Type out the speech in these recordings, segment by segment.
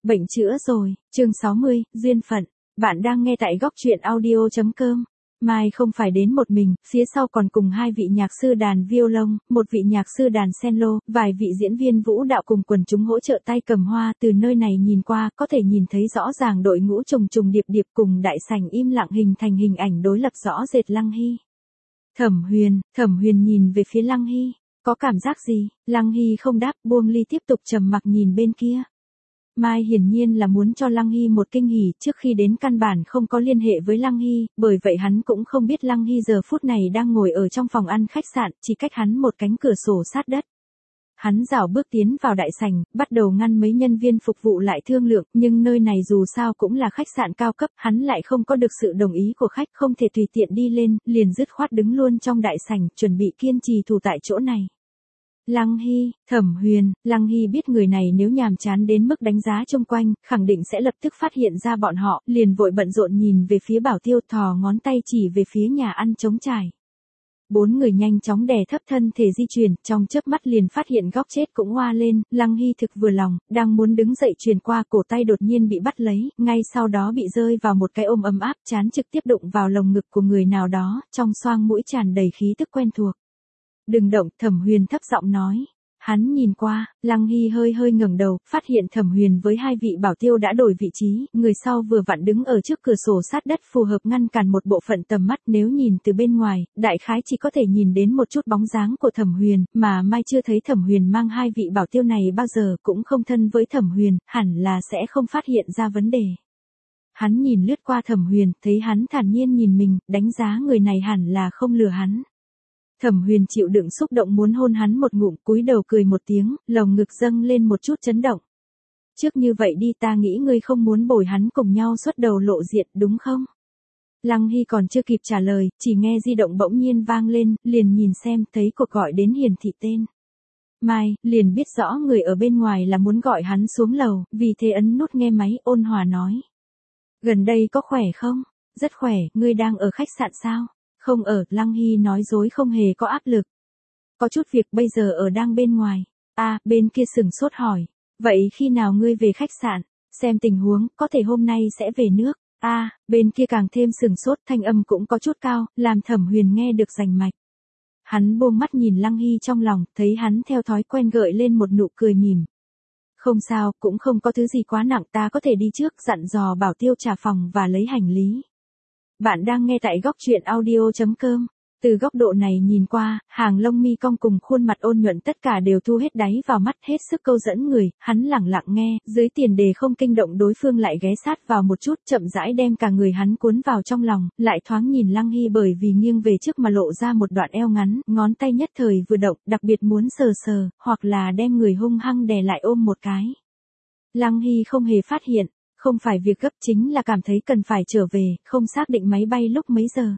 Bệnh chữa rồi, chương 60, duyên phận. Bạn đang nghe tại góc truyện audio.com. Mai không phải đến một mình, phía sau còn cùng hai vị nhạc sư đàn violon, một vị nhạc sư đàn cello, vài vị diễn viên vũ đạo cùng quần chúng hỗ trợ tay cầm hoa. Từ nơi này nhìn qua, có thể nhìn thấy rõ ràng đội ngũ trùng trùng điệp điệp cùng đại sảnh im lặng hình thành hình ảnh đối lập rõ rệt Lăng Hy. Thẩm Huyền nhìn về phía Lăng Hy, có cảm giác gì? Lăng Hy không đáp, buông ly tiếp tục trầm mặc nhìn bên kia. Mai hiển nhiên là muốn cho Lăng Hy một kinh hỉ, trước khi đến căn bản không có liên hệ với Lăng Hy, bởi vậy hắn cũng không biết Lăng Hy giờ phút này đang ngồi ở trong phòng ăn khách sạn, chỉ cách hắn một cánh cửa sổ sát đất. Hắn rảo bước tiến vào đại sảnh, bắt đầu ngăn mấy nhân viên phục vụ lại thương lượng, nhưng nơi này dù sao cũng là khách sạn cao cấp, hắn lại không có được sự đồng ý của khách, không thể tùy tiện đi lên, liền dứt khoát đứng luôn trong đại sảnh, chuẩn bị kiên trì thủ tại chỗ này. Lăng Hy, Lăng Hy biết người này nếu nhàm chán đến mức đánh giá xung quanh, khẳng định sẽ lập tức phát hiện ra bọn họ, liền vội bận rộn nhìn về phía Bảo Tiêu, thò ngón tay chỉ về phía nhà ăn trống trải. Bốn người nhanh chóng đè thấp thân thể di chuyển, trong chớp mắt liền phát hiện góc chết cũng hoa lên, Lăng Hy thực vừa lòng, đang muốn đứng dậy truyền qua, cổ tay đột nhiên bị bắt lấy, ngay sau đó bị rơi vào một cái ôm ấm áp, trán trực tiếp đụng vào lồng ngực của người nào đó, trong xoang mũi tràn đầy khí tức quen thuộc. Đừng động, Thẩm Huyền thấp giọng nói. Hắn nhìn qua, Lăng Hy hơi ngẩng đầu, phát hiện Thẩm Huyền với hai vị bảo tiêu đã đổi vị trí, người sau vừa vặn đứng ở trước cửa sổ sát đất phù hợp ngăn cản một bộ phận tầm mắt, nếu nhìn từ bên ngoài, đại khái chỉ có thể nhìn đến một chút bóng dáng của Thẩm Huyền, mà Mai chưa thấy Thẩm Huyền mang hai vị bảo tiêu này bao giờ, cũng không thân với Thẩm Huyền, hẳn là sẽ không phát hiện ra vấn đề. Hắn nhìn lướt qua Thẩm Huyền, thấy hắn thản nhiên nhìn mình, đánh giá người này hẳn là không lừa hắn. Thẩm Huyền chịu đựng xúc động muốn hôn hắn một ngụm, cúi đầu cười một tiếng, lồng ngực dâng lên một chút chấn động. Trước như vậy đi, ta nghĩ ngươi không muốn bồi hắn cùng nhau xuất đầu lộ diện, đúng không? Lăng Hy còn chưa kịp trả lời, chỉ nghe di động bỗng nhiên vang lên, liền nhìn xem, thấy cuộc gọi đến hiển thị tên. Mai, liền biết rõ người ở bên ngoài là muốn gọi hắn xuống lầu, vì thế ấn nút nghe máy, ôn hòa nói. Gần đây có khỏe không? Rất khỏe, ngươi đang ở khách sạn sao? Không ở, Lăng Hy nói dối không hề có áp lực. Có chút việc bây giờ ở đang bên ngoài. Bên kia sửng sốt hỏi. Vậy khi nào ngươi về khách sạn? Xem tình huống, có thể hôm nay sẽ về nước. Bên kia càng thêm sửng sốt, thanh âm cũng có chút cao, làm Thẩm Huyền nghe được rành mạch. Hắn buông mắt nhìn Lăng Hy trong lòng, thấy hắn theo thói quen gợi lên một nụ cười mỉm. Không sao, cũng không có thứ gì quá nặng, ta có thể đi trước, dặn dò Bảo Tiêu trả phòng và lấy hành lý. Bạn đang nghe tại góc truyện audio.com. Từ góc độ này nhìn qua, hàng lông mi cong cùng khuôn mặt ôn nhuận tất cả đều thu hết đáy vào mắt, hết sức câu dẫn người, hắn lẳng lặng nghe, dưới tiền đề không kinh động đối phương lại ghé sát vào một chút, chậm rãi đem cả người hắn cuốn vào trong lòng, lại thoáng nhìn Lăng Hy bởi vì nghiêng về trước mà lộ ra một đoạn eo ngắn, ngón tay nhất thời vừa động, đặc biệt muốn sờ, hoặc là đem người hung hăng đè lại ôm một cái. Lăng Hy không hề phát hiện. Không phải việc gấp, chính là cảm thấy cần phải trở về, không xác định máy bay lúc mấy giờ.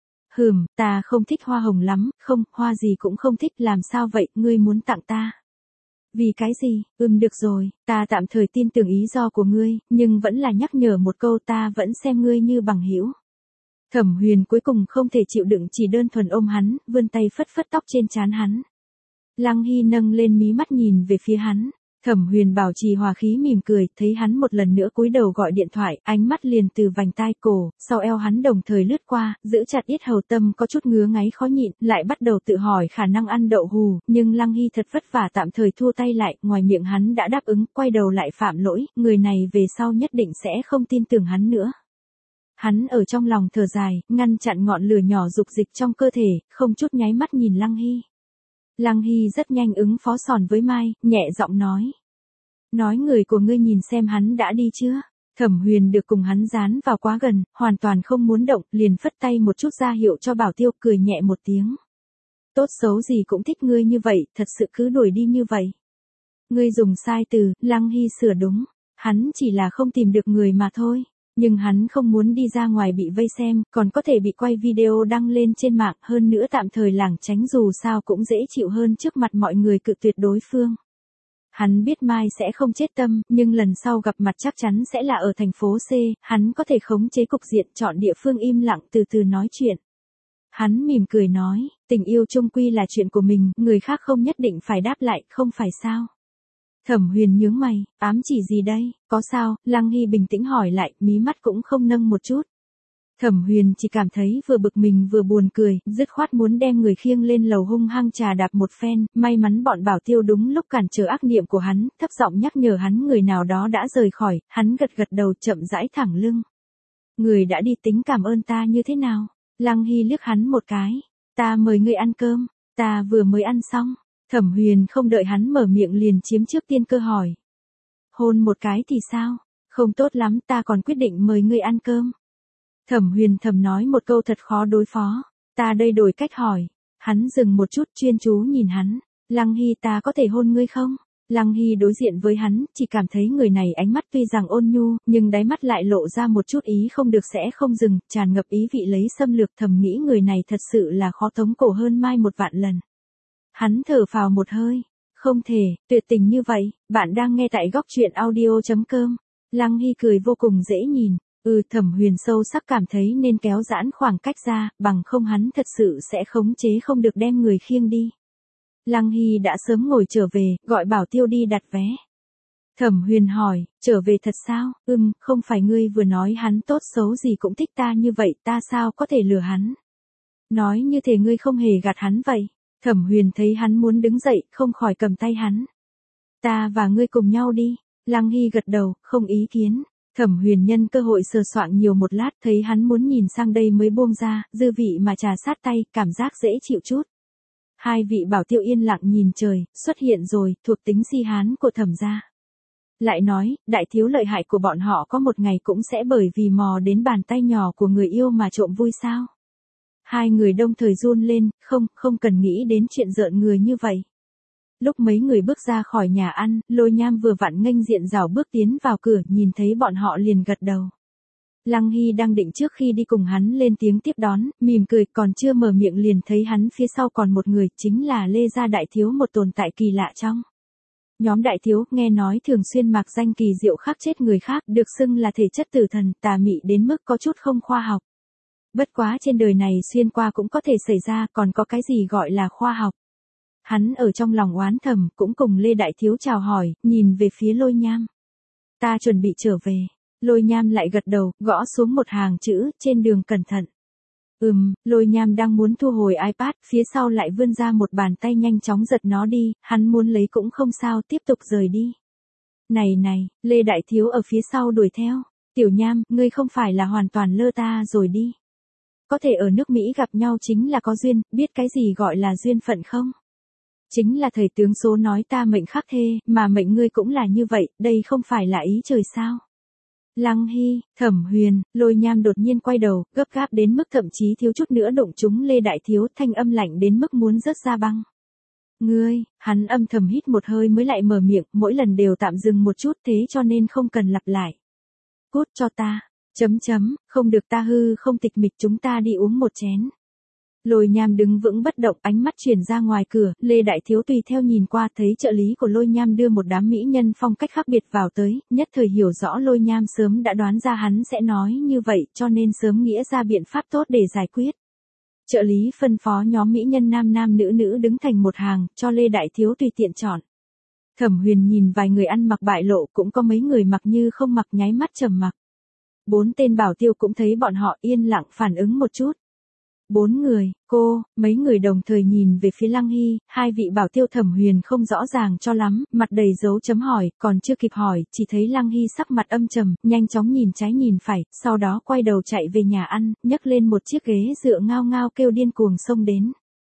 Ta không thích hoa hồng lắm, không, hoa gì cũng không thích, làm sao vậy, ngươi muốn tặng ta? Vì cái gì? Được rồi, ta tạm thời tin tưởng ý do của ngươi, nhưng vẫn là nhắc nhở một câu, ta vẫn xem ngươi như bằng hữu. Thẩm Huyền cuối cùng không thể chịu đựng, chỉ đơn thuần ôm hắn, vươn tay phất phất tóc trên trán hắn. Lăng Hy nâng lên mí mắt nhìn về phía hắn. Thẩm Huyền bảo trì hòa khí mỉm cười, thấy hắn một lần nữa cúi đầu gọi điện thoại, ánh mắt liền từ vành tai cổ, sau eo hắn đồng thời lướt qua, giữ chặt yết hầu, tâm có chút ngứa ngáy khó nhịn, lại bắt đầu tự hỏi khả năng ăn đậu hù, nhưng Lăng Hy thật vất vả tạm thời thua tay lại, ngoài miệng hắn đã đáp ứng, quay đầu lại phạm lỗi, người này về sau nhất định sẽ không tin tưởng hắn nữa. Hắn ở trong lòng thở dài, ngăn chặn ngọn lửa nhỏ dục dịch trong cơ thể, không chút nháy mắt nhìn Lăng Hy. Lăng Hy rất nhanh ứng phó sòn với Mai, nhẹ giọng nói. Nói người của ngươi nhìn xem hắn đã đi chưa? Thẩm Huyền được cùng hắn dán vào quá gần, hoàn toàn không muốn động, liền phất tay một chút ra hiệu cho Bảo Tiêu, cười nhẹ một tiếng. Tốt xấu gì cũng thích ngươi như vậy, thật sự cứ đuổi đi như vậy. Ngươi dùng sai từ, Lăng Hy sửa đúng, hắn chỉ là không tìm được người mà thôi. Nhưng hắn không muốn đi ra ngoài bị vây xem, còn có thể bị quay video đăng lên trên mạng, hơn nữa tạm thời lảng tránh dù sao cũng dễ chịu hơn trước mặt mọi người cự tuyệt đối phương. Hắn biết Mai sẽ không chết tâm, nhưng lần sau gặp mặt chắc chắn sẽ là ở thành phố C, hắn có thể khống chế cục diện, chọn địa phương im lặng từ từ nói chuyện. Hắn mỉm cười nói, tình yêu chung quy là chuyện của mình, người khác không nhất định phải đáp lại, không phải sao? Thẩm Huyền nhướng mày, ám chỉ gì đây, có sao, Lăng Hy bình tĩnh hỏi lại, mí mắt cũng không nâng một chút. Thẩm Huyền chỉ cảm thấy vừa bực mình vừa buồn cười, dứt khoát muốn đem người khiêng lên lầu hung hăng trà đạp một phen, may mắn bọn Bảo Tiêu đúng lúc cản trở ác niệm của hắn, thấp giọng nhắc nhở hắn người nào đó đã rời khỏi, hắn gật gật đầu chậm rãi thẳng lưng. Người đã đi tính cảm ơn ta như thế nào? Lăng Hy liếc hắn một cái, ta mời ngươi ăn cơm, ta vừa mới ăn xong. Thẩm Huyền không đợi hắn mở miệng liền chiếm trước tiên cơ hỏi. Hôn một cái thì sao? Không tốt lắm, ta còn quyết định mời ngươi ăn cơm. Thẩm Huyền thầm nói một câu thật khó đối phó. Ta đây đổi cách hỏi. Hắn dừng một chút chuyên chú nhìn hắn. Lăng Hy, ta có thể hôn ngươi không? Lăng Hy đối diện với hắn, chỉ cảm thấy người này ánh mắt tuy rằng ôn nhu, nhưng đáy mắt lại lộ ra một chút ý không được sẽ không dừng, tràn ngập ý vị lấy xâm lược, thầm nghĩ người này thật sự là khó tống cổ hơn mai một vạn lần. Hắn thở phào một hơi. Không thể, tuyệt tình như vậy, bạn đang nghe tại góc truyện audio.com. Lăng Hy cười vô cùng dễ nhìn. Thẩm Huyền sâu sắc cảm thấy nên kéo giãn khoảng cách ra, bằng không hắn thật sự sẽ khống chế không được đem người khiêng đi. Lăng Hy đã sớm ngồi trở về, gọi Bảo Tiêu đi đặt vé. Thẩm Huyền hỏi, trở về thật sao? Không phải ngươi vừa nói hắn tốt xấu gì cũng thích ta như vậy, ta sao có thể lừa hắn? Nói như thể ngươi không hề gạt hắn vậy. Thẩm Huyền thấy hắn muốn đứng dậy, không khỏi cầm tay hắn. Ta và ngươi cùng nhau đi. Lăng Hy gật đầu, không ý kiến. Thẩm Huyền nhân cơ hội sờ soạng nhiều một lát, thấy hắn muốn nhìn sang đây mới buông ra, dư vị mà trà sát tay, cảm giác dễ chịu chút. Hai vị Bảo Tiêu yên lặng nhìn trời, xuất hiện rồi, thuộc tính si hán của Thẩm gia. Lại nói, đại thiếu lợi hại của bọn họ có một ngày cũng sẽ bởi vì mò đến bàn tay nhỏ của người yêu mà trộm vui sao? Hai người đồng thời run lên, không cần nghĩ đến chuyện rợn người như vậy. Lúc mấy người bước ra khỏi nhà ăn, Lôi Nham vừa vặn nghênh diện rảo bước tiến vào cửa, nhìn thấy bọn họ liền gật đầu. Lăng Hy đang định trước khi đi cùng hắn lên tiếng tiếp đón, mỉm cười, còn chưa mở miệng liền thấy hắn phía sau còn một người, chính là Lê gia đại thiếu, một tồn tại kỳ lạ trong nhóm đại thiếu, nghe nói thường xuyên mạc danh kỳ diệu khắc chết người khác, được xưng là thể chất tử thần, tà mị đến mức có chút không khoa học. Bất quá trên đời này xuyên qua cũng có thể xảy ra, còn có cái gì gọi là khoa học. Hắn ở trong lòng oán thầm, cũng cùng Lê Đại Thiếu chào hỏi, nhìn về phía Lôi Nham. Ta chuẩn bị trở về. Lôi Nham lại gật đầu, gõ xuống một hàng chữ, trên đường cẩn thận. Lôi Nham đang muốn thu hồi iPad, phía sau lại vươn ra một bàn tay nhanh chóng giật nó đi, hắn muốn lấy cũng không sao, tiếp tục rời đi. Này, Lê Đại Thiếu ở phía sau đuổi theo. Tiểu Nham, ngươi không phải là hoàn toàn lơ ta rồi đi. Có thể ở nước Mỹ gặp nhau chính là có duyên, biết cái gì gọi là duyên phận không? Chính là thầy tướng số nói ta mệnh khắc thê, mà mệnh ngươi cũng là như vậy, đây không phải là ý trời sao? Lăng Hy, Thẩm Huyền, Lôi Nham đột nhiên quay đầu, gấp gáp đến mức thậm chí thiếu chút nữa đụng trúng Lê Đại Thiếu, thanh âm lạnh đến mức muốn rớt ra băng. Ngươi, hắn âm thầm hít một hơi mới lại mở miệng, mỗi lần đều tạm dừng một chút thế cho nên không cần lặp lại. Cút cho ta. Không được ta hư không tịch mịch, chúng ta đi uống một chén. Lôi Nham đứng vững bất động, ánh mắt chuyển ra ngoài cửa, Lê Đại Thiếu tùy theo nhìn qua, thấy trợ lý của Lôi Nham đưa một đám mỹ nhân phong cách khác biệt vào tới, nhất thời hiểu rõ Lôi Nham sớm đã đoán ra hắn sẽ nói như vậy, cho nên sớm nghĩ ra biện pháp tốt để giải quyết. Trợ lý phân phó nhóm mỹ nhân nam nữ đứng thành một hàng, cho Lê Đại Thiếu tùy tiện chọn. Thẩm Huyền nhìn vài người ăn mặc bại lộ, cũng có mấy người mặc như không mặc, nháy mắt trầm mặc. 4 tên Bảo Tiêu cũng thấy bọn họ, yên lặng phản ứng một chút. 4 người, mấy người đồng thời nhìn về phía Lăng Hy, hai vị Bảo Tiêu. Thẩm Huyền không rõ ràng cho lắm, mặt đầy dấu chấm hỏi, còn chưa kịp hỏi, chỉ thấy Lăng Hy sắc mặt âm trầm, nhanh chóng nhìn trái nhìn phải, sau đó quay đầu chạy về nhà ăn, nhấc lên một chiếc ghế dựa ngao ngao kêu điên cuồng xông đến.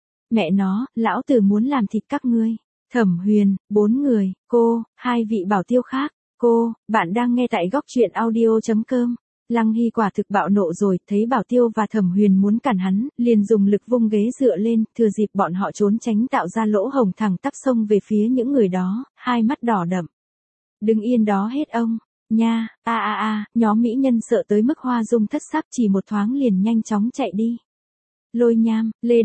Mẹ nó, lão tử muốn làm thịt các ngươi. Thẩm Huyền, 4 người, hai vị Bảo Tiêu khác, bạn đang nghe tại góc truyện audio.com. Lăng Hy quả thực bạo nộ rồi, thấy Bảo Tiêu và Thẩm Huyền muốn cản hắn, liền dùng lực vung ghế dựa lên, thừa dịp bọn họ trốn tránh tạo ra lỗ hổng thẳng tắp xông về phía những người đó, hai mắt đỏ đậm. Đứng yên đó hết ông, nha, nhóm mỹ nhân sợ tới mức hoa dung thất sắc, chỉ một thoáng liền nhanh chóng chạy đi. Lôi Nham, Lê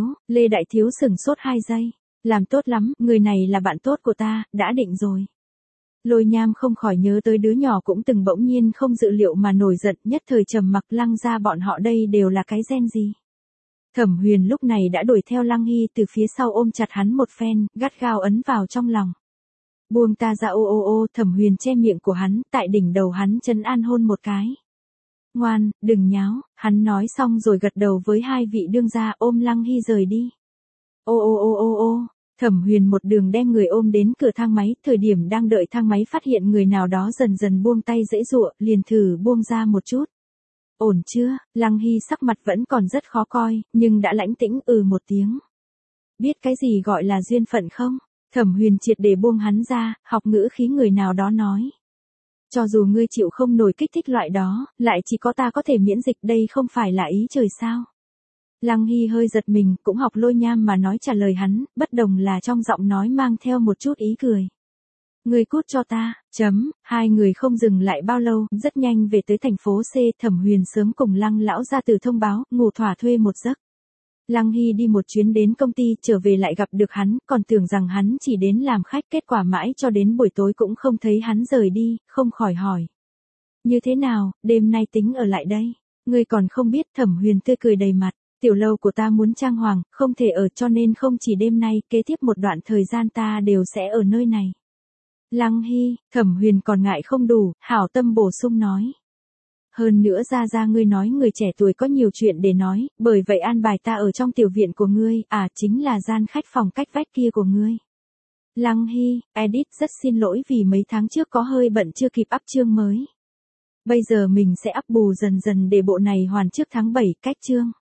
Đại Thiếu sửng sốt 2 giây, làm tốt lắm, người này là bạn tốt của ta, đã định rồi. Lôi Nham không khỏi nhớ tới đứa nhỏ cũng từng bỗng nhiên không dự liệu mà nổi giận, nhất thời trầm mặc. Lăng ra bọn họ đây đều là cái gen gì? Thẩm Huyền lúc này đã đuổi theo Lăng Hy từ phía sau ôm chặt hắn một phen, gắt gao ấn vào trong lòng. Buông ta ra ô ô ô, Thẩm Huyền che miệng của hắn, tại đỉnh đầu hắn trấn an hôn một cái. Ngoan, đừng nháo, hắn nói xong rồi gật đầu với hai vị đương gia ôm Lăng Hy rời đi. Ô ô ô ô ô, Thẩm Huyền một đường đem người ôm đến cửa thang máy, thời điểm đang đợi thang máy phát hiện người nào đó dần dần buông tay dễ dụa, liền thử buông ra một chút. Ổn chưa, Lăng Hy sắc mặt vẫn còn rất khó coi, nhưng đã lãnh tĩnh một tiếng. Biết cái gì gọi là duyên phận không? Thẩm Huyền triệt để buông hắn ra, học ngữ khí người nào đó nói. Cho dù ngươi chịu không nổi kích thích loại đó, lại chỉ có ta có thể miễn dịch, đây không phải là ý trời sao? Lăng Hy hơi giật mình, cũng học Lôi Nham mà nói trả lời hắn, bất đồng là trong giọng nói mang theo một chút ý cười. Ngươi cút cho ta, hai người không dừng lại bao lâu, rất nhanh về tới thành phố C, Thẩm Huyền sớm cùng Lăng lão ra từ thông báo, ngủ thỏa thuê một giấc. Lăng Hy đi một chuyến đến công ty, trở về lại gặp được hắn, còn tưởng rằng hắn chỉ đến làm khách, kết quả mãi cho đến buổi tối cũng không thấy hắn rời đi, không khỏi hỏi. Như thế nào, đêm nay tính ở lại đây? Ngươi còn không biết. Thẩm Huyền tươi cười đầy mặt. Tiểu lâu của ta muốn trang hoàng, không thể ở, cho nên không chỉ đêm nay, kế tiếp một đoạn thời gian ta đều sẽ ở nơi này. Lăng Hy, Thẩm Huyền còn ngại không đủ, hảo tâm bổ sung nói. Hơn nữa ra ngươi nói người trẻ tuổi có nhiều chuyện để nói, bởi vậy an bài ta ở trong tiểu viện của ngươi, chính là gian khách phòng cách vách kia của ngươi. Lăng Hy, edit rất xin lỗi vì mấy tháng trước có hơi bận chưa kịp up chương mới. Bây giờ mình sẽ up bù dần dần để bộ này hoàn trước tháng 7 cách chương.